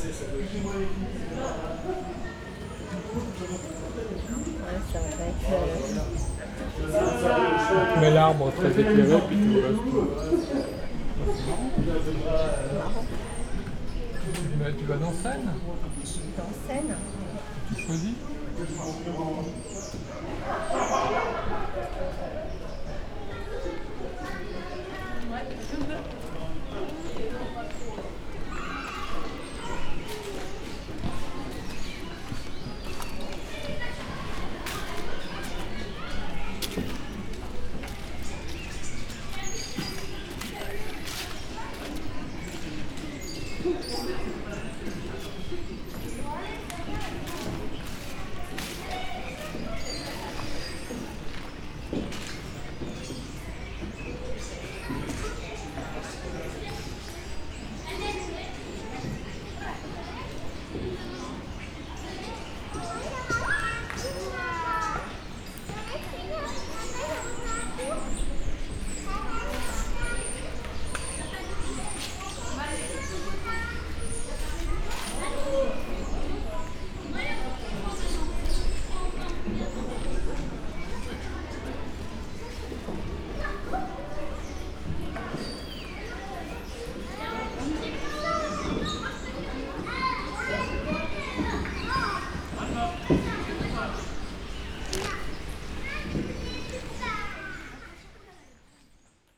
Ouais, ça va pas être. Tu mets l'arbre très éclairé, puis tu le restes. Marrant. Tu vas dans scène? Dans scène. Tu choisis?